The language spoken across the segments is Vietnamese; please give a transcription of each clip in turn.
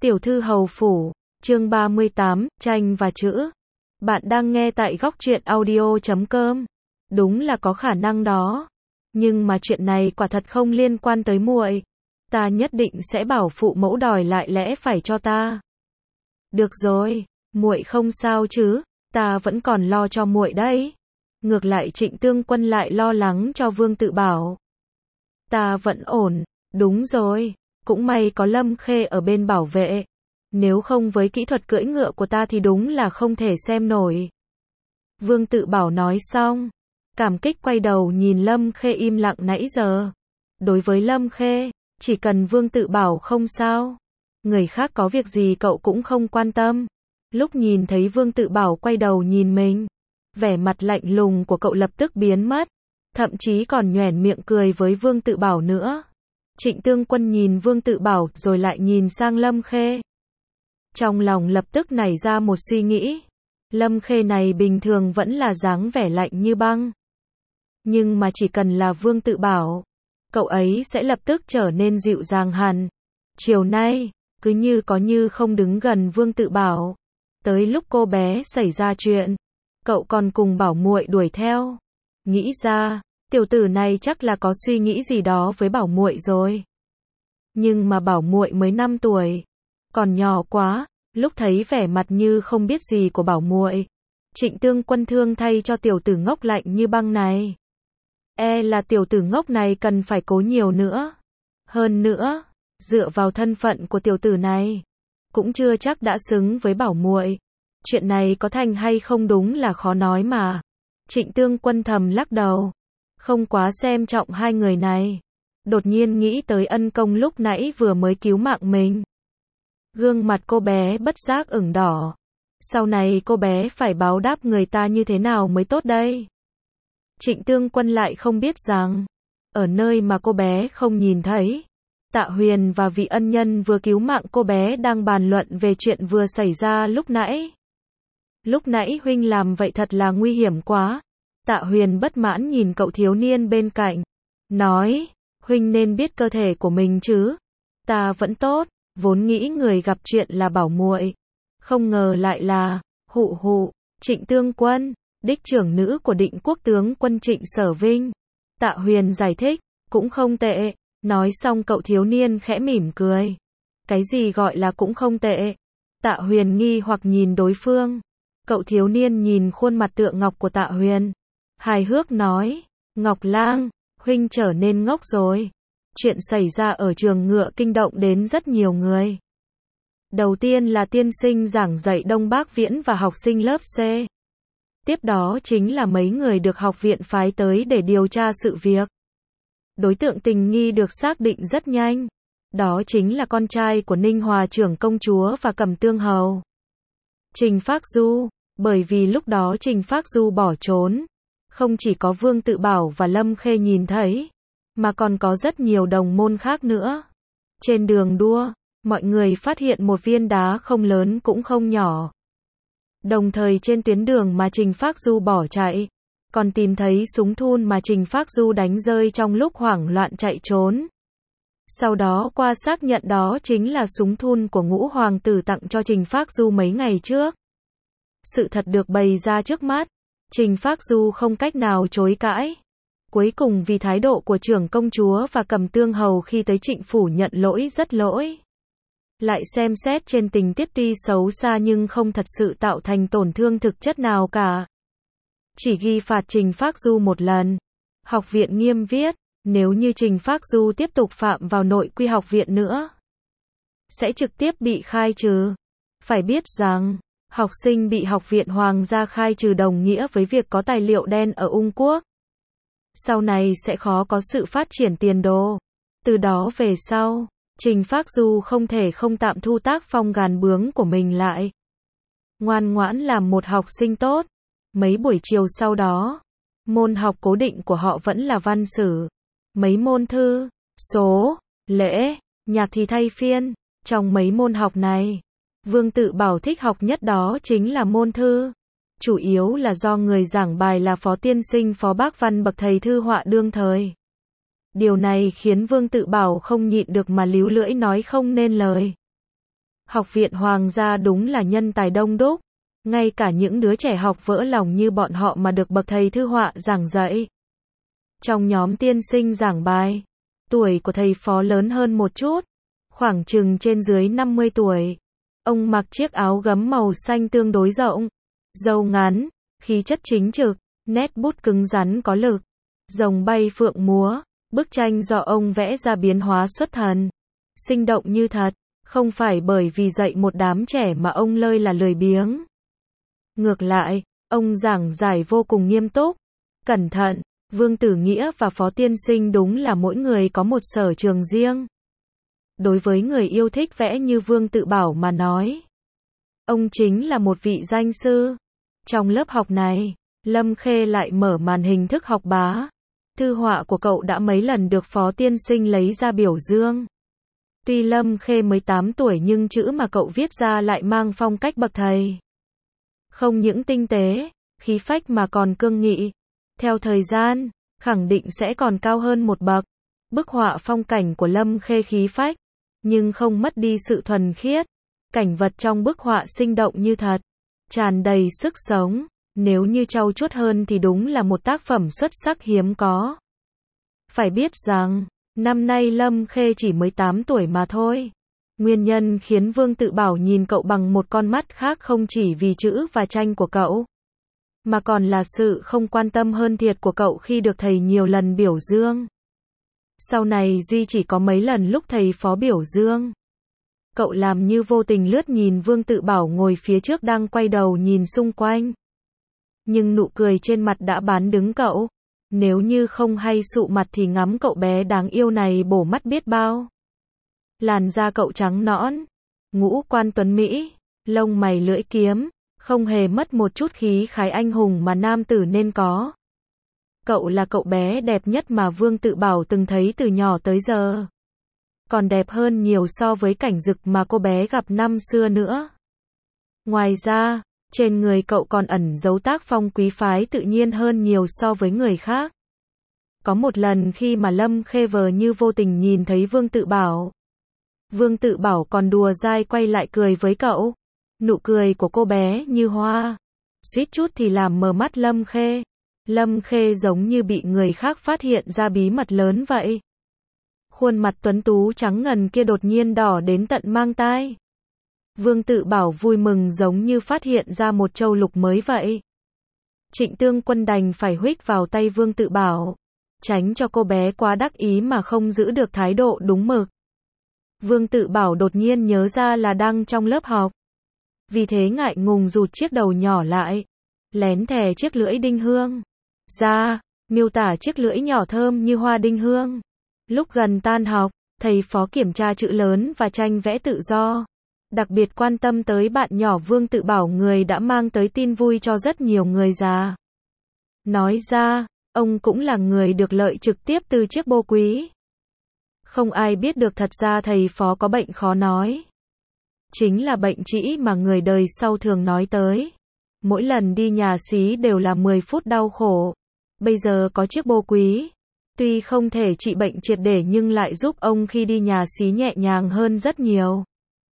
Tiểu thư hầu phủ, chương 38, tranh và chữ. Bạn đang nghe tại góc truyện audio.com. Đúng là có khả năng đó. Nhưng mà chuyện này quả thật không liên quan tới muội. Ta nhất định sẽ bảo phụ mẫu đòi lại lẽ phải cho ta. Được rồi, muội không sao chứ, ta vẫn còn lo cho muội đấy. Ngược lại Trịnh Tương Quân lại lo lắng cho Vương Tự Bảo. Ta vẫn ổn, đúng rồi, cũng may có Lâm Khê ở bên bảo vệ. Nếu không với kỹ thuật cưỡi ngựa của ta thì đúng là không thể xem nổi. Vương Tự Bảo nói xong, cảm kích quay đầu nhìn Lâm Khê im lặng nãy giờ. Đối với Lâm Khê, chỉ cần Vương Tự Bảo không sao, người khác có việc gì cậu cũng không quan tâm. Lúc nhìn thấy Vương Tự Bảo quay đầu nhìn mình, vẻ mặt lạnh lùng của cậu lập tức biến mất, thậm chí còn nhoẻn miệng cười với Vương Tự Bảo nữa. Trịnh Tương Quân nhìn Vương Tự Bảo rồi lại nhìn sang Lâm Khê. Trong lòng lập tức nảy ra một suy nghĩ. Lâm Khê này bình thường vẫn là dáng vẻ lạnh như băng. Nhưng mà chỉ cần là Vương Tự Bảo, cậu ấy sẽ lập tức trở nên dịu dàng hẳn. Chiều nay, cứ như có như không đứng gần Vương Tự Bảo. Tới lúc cô bé xảy ra chuyện, cậu còn cùng bảo muội đuổi theo. Nghĩ ra, tiểu tử này chắc là có suy nghĩ gì đó với bảo muội rồi. Nhưng mà bảo muội mới 5 tuổi, còn nhỏ quá. Lúc thấy vẻ mặt như không biết gì của bảo muội, Trịnh Tương Quân thương thay cho tiểu tử ngốc lạnh như băng này. Là tiểu tử ngốc này cần phải cố nhiều nữa. Hơn nữa, dựa vào thân phận của tiểu tử này, cũng chưa chắc đã xứng với bảo muội. Chuyện này có thành hay không đúng là khó nói mà. Trịnh Tương Quân thầm lắc đầu, không quá xem trọng hai người này. Đột nhiên nghĩ tới ân công lúc nãy vừa mới cứu mạng mình. Gương mặt cô bé bất giác ửng đỏ. Sau này cô bé phải báo đáp người ta như thế nào mới tốt đây? Trịnh Tương Quân lại không biết rằng, ở nơi mà cô bé không nhìn thấy, Tạ Huyền và vị ân nhân vừa cứu mạng cô bé đang bàn luận về chuyện vừa xảy ra lúc nãy. Lúc nãy huynh làm vậy thật là nguy hiểm quá. Tạ Huyền bất mãn nhìn cậu thiếu niên bên cạnh, nói, huynh nên biết cơ thể của mình chứ. Ta vẫn tốt. Vốn nghĩ người gặp chuyện là bảo muội, không ngờ lại là Trịnh Tương Quân, đích trưởng nữ của Định Quốc tướng quân Trịnh Sở Vinh. Tạ Huyền giải thích, cũng không tệ. Nói xong cậu thiếu niên khẽ mỉm cười. Cái gì gọi là cũng không tệ? Tạ Huyền nghi hoặc nhìn đối phương. Cậu thiếu niên nhìn khuôn mặt tượng ngọc của Tạ Huyền, hài hước nói, Ngọc Lang, huynh trở nên ngốc rồi. Chuyện xảy ra ở trường ngựa kinh động đến rất nhiều người. Đầu tiên là tiên sinh giảng dạy Đông Bắc Viễn và học sinh lớp C. Tiếp đó chính là mấy người được học viện phái tới để điều tra sự việc. Đối tượng tình nghi được xác định rất nhanh. Đó chính là con trai của Ninh Hòa trưởng công chúa và Cẩm Tương hầu, Trình Phác Du. Bởi vì lúc đó Trình Phác Du bỏ trốn, không chỉ có Vương Tự Bảo và Lâm Khê nhìn thấy, mà còn có rất nhiều đồng môn khác nữa. Trên đường đua, mọi người phát hiện một viên đá không lớn cũng không nhỏ. Đồng thời trên tuyến đường mà Trình Phác Du bỏ chạy, còn tìm thấy súng thun mà Trình Phác Du đánh rơi trong lúc hoảng loạn chạy trốn. Sau đó qua xác nhận đó chính là súng thun của Ngũ hoàng tử tặng cho Trình Phác Du mấy ngày trước. Sự thật được bày ra trước mắt, Trình Phác Du không cách nào chối cãi. Cuối cùng vì thái độ của trưởng công chúa và Cẩm Tương hầu khi tới Trịnh phủ nhận lỗi rất lỗi. Lại xem xét trên tình tiết tuy xấu xa nhưng không thật sự tạo thành tổn thương thực chất nào cả. Chỉ ghi phạt Trình Phác Du một lần. Học viện nghiêm viết, nếu như Trình Phác Du tiếp tục phạm vào nội quy học viện nữa, sẽ trực tiếp bị khai trừ. Phải biết rằng, học sinh bị học viện hoàng gia khai trừ đồng nghĩa với việc có tài liệu đen ở Ung Quốc. Sau này sẽ khó có sự phát triển tiền đồ. Từ đó về sau, Trình Phác Du không thể không tạm thu tác phong gàn bướng của mình lại. Ngoan ngoãn làm một học sinh tốt. Mấy buổi chiều sau đó, môn học cố định của họ vẫn là văn sử. Mấy môn thư, số, lễ, nhạc thì thay phiên. Trong mấy môn học này, Vương Tự Bảo thích học nhất đó chính là môn thư. Chủ yếu là do người giảng bài là Phó Tiên sinh Phó Bác Văn bậc thầy thư họa đương thời. Điều này khiến Vương Tự Bảo không nhịn được mà líu lưỡi nói không nên lời. Học viện Hoàng gia đúng là nhân tài đông đúc. Ngay cả những đứa trẻ học vỡ lòng như bọn họ mà được bậc thầy thư họa giảng dạy. Trong nhóm tiên sinh giảng bài, tuổi của thầy phó lớn hơn một chút, khoảng chừng trên dưới 50 tuổi. Ông mặc chiếc áo gấm màu xanh tương đối rộng, râu ngắn, khí chất chính trực, nét bút cứng rắn có lực, rồng bay phượng múa, bức tranh do ông vẽ ra biến hóa xuất thần, sinh động như thật, không phải bởi vì dạy một đám trẻ mà ông lơi là lười biếng. Ngược lại, ông giảng giải vô cùng nghiêm túc, cẩn thận. Vương Tử Nghĩa và Phó Tiên Sinh đúng là mỗi người có một sở trường riêng. Đối với người yêu thích vẽ như Vương Tự Bảo mà nói, ông chính là một vị danh sư. Trong lớp học này, Lâm Khê lại mở màn hình thức học bá. Thư họa của cậu đã mấy lần được Phó Tiên Sinh lấy ra biểu dương. Tuy Lâm Khê mới 8 tuổi nhưng chữ mà cậu viết ra lại mang phong cách bậc thầy. Không những tinh tế, khí phách mà còn cương nghị. Theo thời gian, khẳng định sẽ còn cao hơn một bậc. Bức họa phong cảnh của Lâm Khê khí phách, nhưng không mất đi sự thuần khiết. Cảnh vật trong bức họa sinh động như thật, tràn đầy sức sống. Nếu như trau chuốt hơn thì đúng là một tác phẩm xuất sắc hiếm có. Phải biết rằng, năm nay Lâm Khê chỉ mới 8 tuổi mà thôi. Nguyên nhân khiến Vương Tự Bảo nhìn cậu bằng một con mắt khác không chỉ vì chữ và tranh của cậu, mà còn là sự không quan tâm hơn thiệt của cậu khi được thầy nhiều lần biểu dương. Sau này duy chỉ có mấy lần lúc thầy phó biểu dương, cậu làm như vô tình lướt nhìn Vương Tự Bảo ngồi phía trước đang quay đầu nhìn xung quanh. Nhưng nụ cười trên mặt đã bán đứng cậu. Nếu như không hay sụ mặt thì ngắm cậu bé đáng yêu này bổ mắt biết bao. Làn da cậu trắng nõn, ngũ quan tuấn mỹ, lông mày lưỡi kiếm, không hề mất một chút khí khái anh hùng mà nam tử nên có. Cậu là cậu bé đẹp nhất mà Vương Tự Bảo từng thấy từ nhỏ tới giờ. Còn đẹp hơn nhiều so với Cảnh Dực mà cô bé gặp năm xưa nữa. Ngoài ra, trên người cậu còn ẩn giấu tác phong quý phái tự nhiên hơn nhiều so với người khác. Có một lần khi mà Lâm Khê vờ như vô tình nhìn thấy Vương Tự Bảo, Vương Tự Bảo còn đùa dai quay lại cười với cậu. Nụ cười của cô bé như hoa, suýt chút thì làm mờ mắt Lâm Khê. Lâm Khê giống như bị người khác phát hiện ra bí mật lớn vậy. Khuôn mặt tuấn tú trắng ngần kia đột nhiên đỏ đến tận mang tai. Vương Tự Bảo vui mừng giống như phát hiện ra một châu lục mới vậy. Trịnh Tương Quân đành phải huých vào tay Vương Tự Bảo, tránh cho cô bé quá đắc ý mà không giữ được thái độ đúng mực. Vương Tự Bảo đột nhiên nhớ ra là đang trong lớp học. Vì thế ngại ngùng rụt chiếc đầu nhỏ lại, lén thè chiếc lưỡi đinh hương ra, miêu tả chiếc lưỡi nhỏ thơm như hoa đinh hương. Lúc gần tan học, thầy phó kiểm tra chữ lớn và tranh vẽ tự do. Đặc biệt quan tâm tới bạn nhỏ Vương Tự Bảo, người đã mang tới tin vui cho rất nhiều người già. Nói ra, ông cũng là người được lợi trực tiếp từ chiếc bô quý. Không ai biết được thật ra thầy phó có bệnh khó nói. Chính là bệnh trĩ mà người đời sau thường nói tới. Mỗi lần đi nhà xí đều là 10 phút đau khổ. Bây giờ có chiếc bô quý, tuy không thể trị bệnh triệt để nhưng lại giúp ông khi đi nhà xí nhẹ nhàng hơn rất nhiều.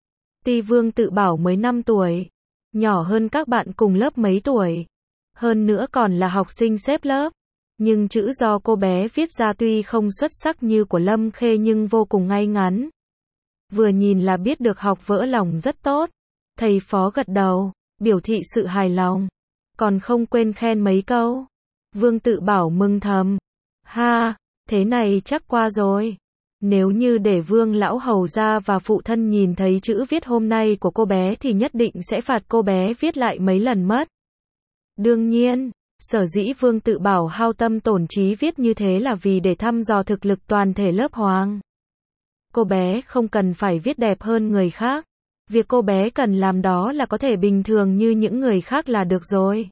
Tuy Vương Tự Bảo mới 5 tuổi, nhỏ hơn các bạn cùng lớp mấy tuổi, hơn nữa còn là học sinh xếp lớp, nhưng chữ do cô bé viết ra tuy không xuất sắc như của Lâm Khê nhưng vô cùng ngay ngắn. Vừa nhìn là biết được học vỡ lòng rất tốt. Thầy phó gật đầu, biểu thị sự hài lòng, còn không quên khen mấy câu. Vương Tự Bảo mừng thầm, ha, thế này chắc qua rồi. Nếu như để Vương lão hầu gia và phụ thân nhìn thấy chữ viết hôm nay của cô bé thì nhất định sẽ phạt cô bé viết lại mấy lần mất. Đương nhiên, sở dĩ Vương Tự Bảo hao tâm tổn trí viết như thế là vì để thăm dò thực lực toàn thể lớp Hoàng. Cô bé không cần phải viết đẹp hơn người khác. Việc cô bé cần làm đó là có thể bình thường như những người khác là được rồi.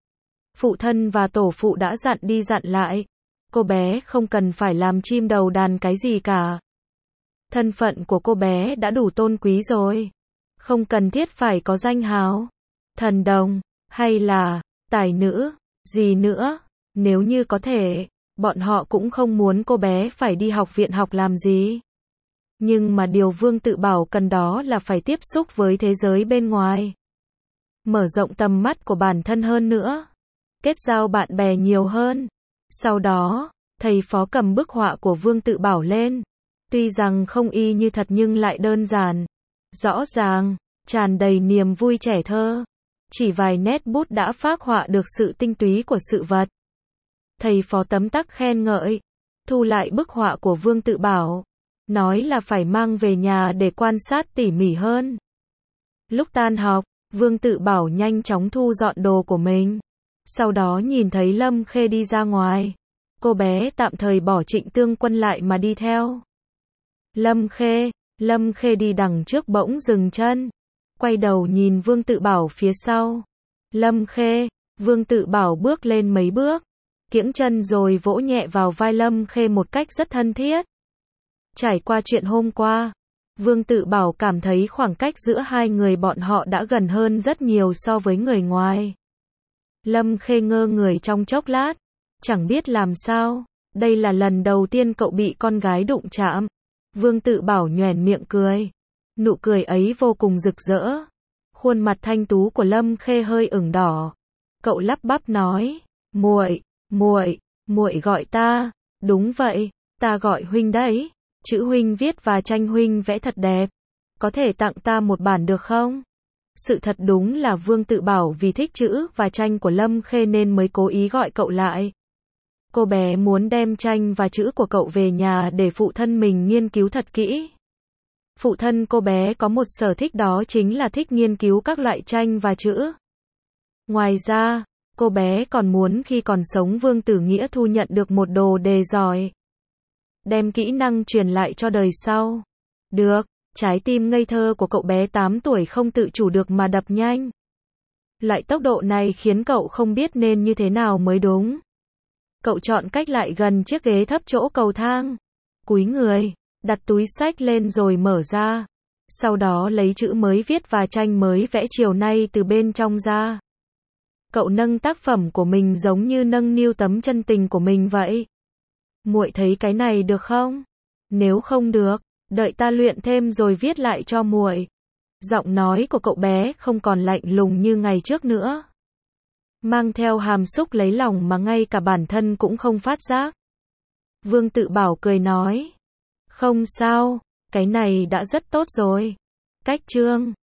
Phụ thân và tổ phụ đã dặn đi dặn lại. Cô bé không cần phải làm chim đầu đàn cái gì cả. Thân phận của cô bé đã đủ tôn quý rồi. Không cần thiết phải có danh hào, thần đồng, hay là tài nữ, gì nữa. Nếu như có thể, bọn họ cũng không muốn cô bé phải đi học viện học làm gì. Nhưng mà điều Vương Tự Bảo cần đó là phải tiếp xúc với thế giới bên ngoài. Mở rộng tầm mắt của bản thân hơn nữa. Kết giao bạn bè nhiều hơn. Sau đó, thầy Phó cầm bức họa của Vương Tự Bảo lên. Tuy rằng không y như thật nhưng lại đơn giản, rõ ràng, tràn đầy niềm vui trẻ thơ. Chỉ vài nét bút đã phác họa được sự tinh túy của sự vật. Thầy Phó tấm tắc khen ngợi, thu lại bức họa của Vương Tự Bảo, nói là phải mang về nhà để quan sát tỉ mỉ hơn. Lúc tan học, Vương Tự Bảo nhanh chóng thu dọn đồ của mình. Sau đó nhìn thấy Lâm Khê đi ra ngoài. Cô bé tạm thời bỏ Trịnh Tương Quân lại mà đi theo. Lâm Khê đi đằng trước bỗng dừng chân. Quay đầu nhìn Vương Tự Bảo phía sau. Lâm Khê, Vương Tự Bảo bước lên mấy bước. Kiễng chân rồi vỗ nhẹ vào vai Lâm Khê một cách rất thân thiết. Trải qua chuyện hôm qua, Vương Tự Bảo cảm thấy khoảng cách giữa hai người bọn họ đã gần hơn rất nhiều so với người ngoài. Lâm Khê ngơ người trong chốc lát, chẳng biết làm sao, đây là lần đầu tiên cậu bị con gái đụng chạm. Vương Tự Bảo nhoẻn miệng cười, nụ cười ấy vô cùng rực rỡ. Khuôn mặt thanh tú của Lâm Khê hơi ửng đỏ. Cậu lắp bắp nói, muội gọi ta. Đúng vậy, ta gọi huynh đấy. Chữ huynh viết và tranh huynh vẽ thật đẹp. Có thể tặng ta một bản được không? Sự thật đúng là Vương Tự Bảo vì thích chữ và tranh của Lâm Khê nên mới cố ý gọi cậu lại. Cô bé muốn đem tranh và chữ của cậu về nhà để phụ thân mình nghiên cứu thật kỹ. Phụ thân cô bé có một sở thích đó chính là thích nghiên cứu các loại tranh và chữ. Ngoài ra, cô bé còn muốn khi còn sống Vương Tử Nghĩa thu nhận được một đồ đề giỏi. Đem kỹ năng truyền lại cho đời sau. Được, trái tim ngây thơ của cậu bé 8 tuổi không tự chủ được mà đập nhanh. Loại tốc độ này khiến cậu không biết nên như thế nào mới đúng. Cậu chọn cách lại gần chiếc ghế thấp chỗ cầu thang. Cúi người, đặt túi xách lên rồi mở ra. Sau đó lấy chữ mới viết và tranh mới vẽ chiều nay từ bên trong ra. Cậu nâng tác phẩm của mình giống như nâng niu tấm chân tình của mình vậy. Muội thấy cái này được không? Nếu không được, đợi ta luyện thêm rồi viết lại cho muội. Giọng nói của cậu bé không còn lạnh lùng như ngày trước nữa. Mang theo hàm xúc lấy lòng mà ngay cả bản thân cũng không phát giác. Vương Tự Bảo cười nói. Không sao, cái này đã rất tốt rồi. Cách chương